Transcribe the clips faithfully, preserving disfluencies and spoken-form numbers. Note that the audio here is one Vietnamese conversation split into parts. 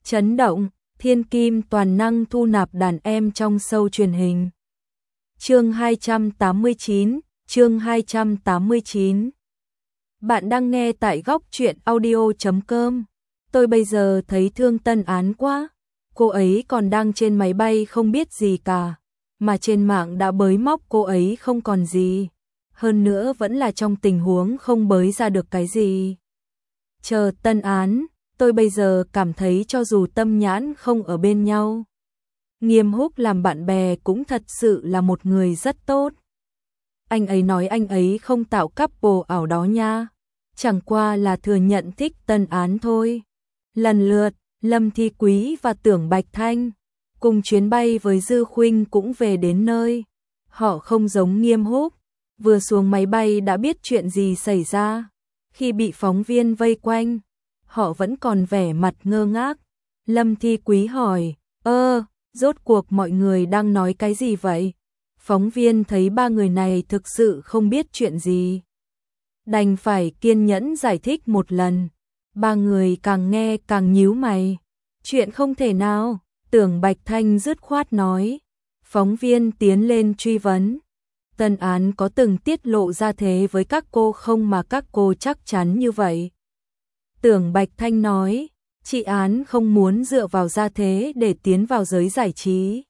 Chấn động, thiên kim toàn năng thu nạp đàn em trong show truyền hình. Chương hai trăm tám mươi chín, chương hai trăm tám mươi chín. Bạn đang nghe tại góc truyện audio chấm com. Tôi bây giờ thấy thương Tân Án quá. Cô ấy còn đang trên máy bay không biết gì cả, mà trên mạng đã bới móc cô ấy không còn gì. Hơn nữa vẫn là trong tình huống không bới ra được cái gì. Chờ Tân Án, tôi bây giờ cảm thấy cho dù Tâm Nhãn không ở bên nhau, Nghiêm Húc làm bạn bè cũng thật sự là một người rất tốt. Anh ấy nói anh ấy không tạo couple ảo đó nha, chẳng qua là thừa nhận thích Tân Án thôi. Lần lượt, Lâm Thi Quý và Tưởng Bạch Thanh cùng chuyến bay với Dư Khuynh cũng về đến nơi. Họ không giống Nghiêm Húc, vừa xuống máy bay đã biết chuyện gì xảy ra. Khi bị phóng viên vây quanh, họ vẫn còn vẻ mặt ngơ ngác. Lâm Thi Quý hỏi, ơ, rốt cuộc mọi người đang nói cái gì vậy? Phóng viên thấy ba người này thực sự không biết chuyện gì, đành phải kiên nhẫn giải thích một lần. Ba người càng nghe càng nhíu mày. Chuyện không thể nào, Tưởng Bạch Thanh dứt khoát nói. Phóng viên tiến lên truy vấn, Tân Án có từng tiết lộ ra thế với các cô không mà các cô chắc chắn như vậy? Tưởng Bạch Thanh nói, chị Án không muốn dựa vào gia thế để tiến vào giới giải trí.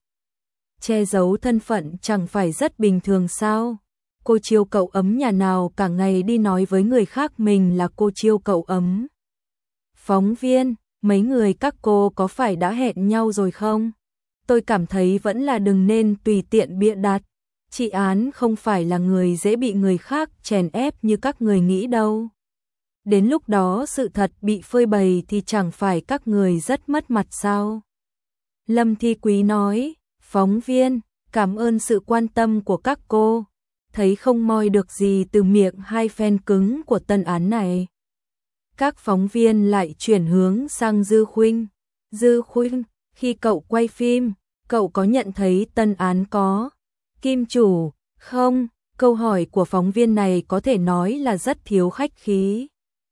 Che giấu thân phận chẳng phải rất bình thường sao? Cô chiêu cậu ấm nhà nào cả ngày đi nói với người khác mình là cô chiêu cậu ấm. Phóng viên, mấy người các cô có phải đã hẹn nhau rồi không? Tôi cảm thấy vẫn là đừng nên tùy tiện bịa đặt. Chị Án không phải là người dễ bị người khác chèn ép như các người nghĩ đâu. Đến lúc đó sự thật bị phơi bày thì chẳng phải các người rất mất mặt sao? Lâm Thi Quý nói, phóng viên, cảm ơn sự quan tâm của các cô. Thấy không moi được gì từ miệng hai fan cứng của Tân Án này. Các phóng viên lại chuyển hướng sang Dư Khuynh. Dư Khuynh, khi cậu quay phim, cậu có nhận thấy Tân Án có kim chủ không? Câu hỏi của phóng viên này có thể nói là rất thiếu khách khí.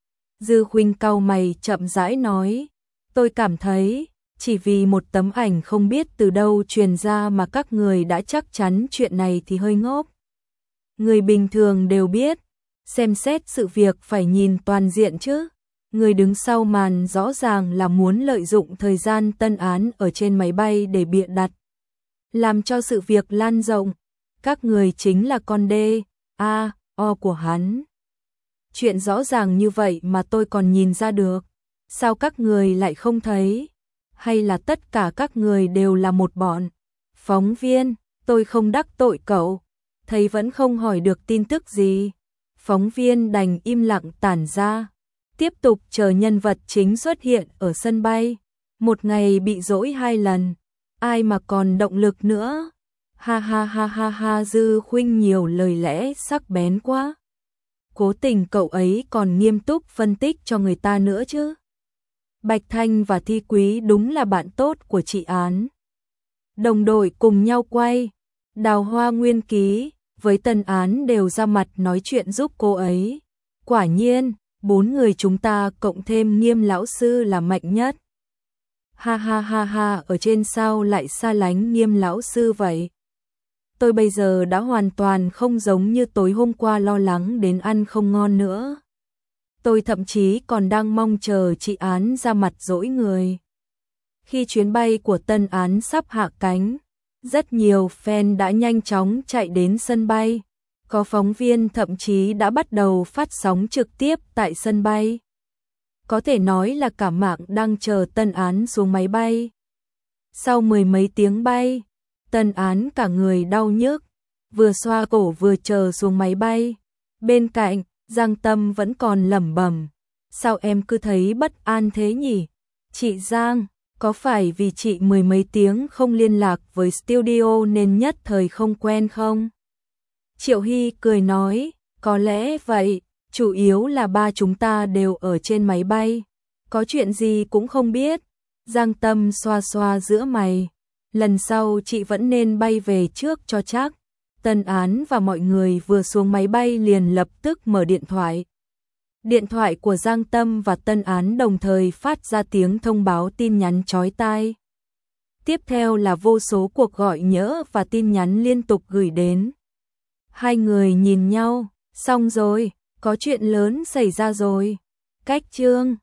Dư Khuynh cau mày chậm rãi nói, tôi cảm thấy chỉ vì một tấm ảnh không biết từ đâu truyền ra mà các người đã chắc chắn chuyện này thì hơi ngốc. Người bình thường đều biết, xem xét sự việc phải nhìn toàn diện chứ. Người đứng sau màn rõ ràng là muốn lợi dụng thời gian Tân Án ở trên máy bay để bịa đặt, làm cho sự việc lan rộng. Các người chính là con đê, a, o của hắn. Chuyện rõ ràng như vậy mà tôi còn nhìn ra được. Sao các người lại không thấy? Hay là tất cả các người đều là một bọn? Phóng viên, tôi không đắc tội cậu. Thấy vẫn không hỏi được tin tức gì. Phóng viên đành im lặng tản ra, tiếp tục chờ nhân vật chính xuất hiện ở sân bay. Một ngày bị dỗi hai lần, ai mà còn động lực nữa? Ha ha ha ha ha. Dư Khuynh nhiều lời lẽ sắc bén quá. Cố tình cậu ấy còn nghiêm túc phân tích cho người ta nữa chứ. Bạch Thanh và Thi Quý đúng là bạn tốt của chị Án. Đồng đội cùng nhau quay, Đào Hoa Nguyên Ký với Tân Án đều ra mặt nói chuyện giúp cô ấy. Quả nhiên, bốn người chúng ta cộng thêm Nghiêm lão sư là mạnh nhất. Ha ha ha ha, ở trên sao lại xa lánh Nghiêm lão sư vậy? Tôi bây giờ đã hoàn toàn không giống như tối hôm qua lo lắng đến ăn không ngon nữa. Tôi thậm chí còn đang mong chờ chị Án ra mặt dỗi người. Khi chuyến bay của Tân Án sắp hạ cánh, rất nhiều fan đã nhanh chóng chạy đến sân bay. Có phóng viên thậm chí đã bắt đầu phát sóng trực tiếp tại sân bay. Có thể nói là cả mạng đang chờ Tân Án xuống máy bay. Sau mười mấy tiếng bay, Tân Án cả người đau nhức, vừa xoa cổ vừa chờ xuống máy bay. Bên cạnh, Giang Tâm vẫn còn lẩm bẩm, sao em cứ thấy bất an thế nhỉ? Chị Giang, có phải vì chị mười mấy tiếng không liên lạc với studio nên nhất thời không quen không? Triệu Hy cười nói, có lẽ vậy, chủ yếu là ba chúng ta đều ở trên máy bay, có chuyện gì cũng không biết. Giang Tâm xoa xoa giữa mày, lần sau chị vẫn nên bay về trước cho chắc. Tân Án và mọi người vừa xuống máy bay liền lập tức mở điện thoại. Điện thoại của Giang Tâm và Tân Án đồng thời phát ra tiếng thông báo tin nhắn chói tai. Tiếp theo là vô số cuộc gọi nhỡ và tin nhắn liên tục gửi đến. Hai người nhìn nhau, xong rồi, có chuyện lớn xảy ra rồi. Cách chương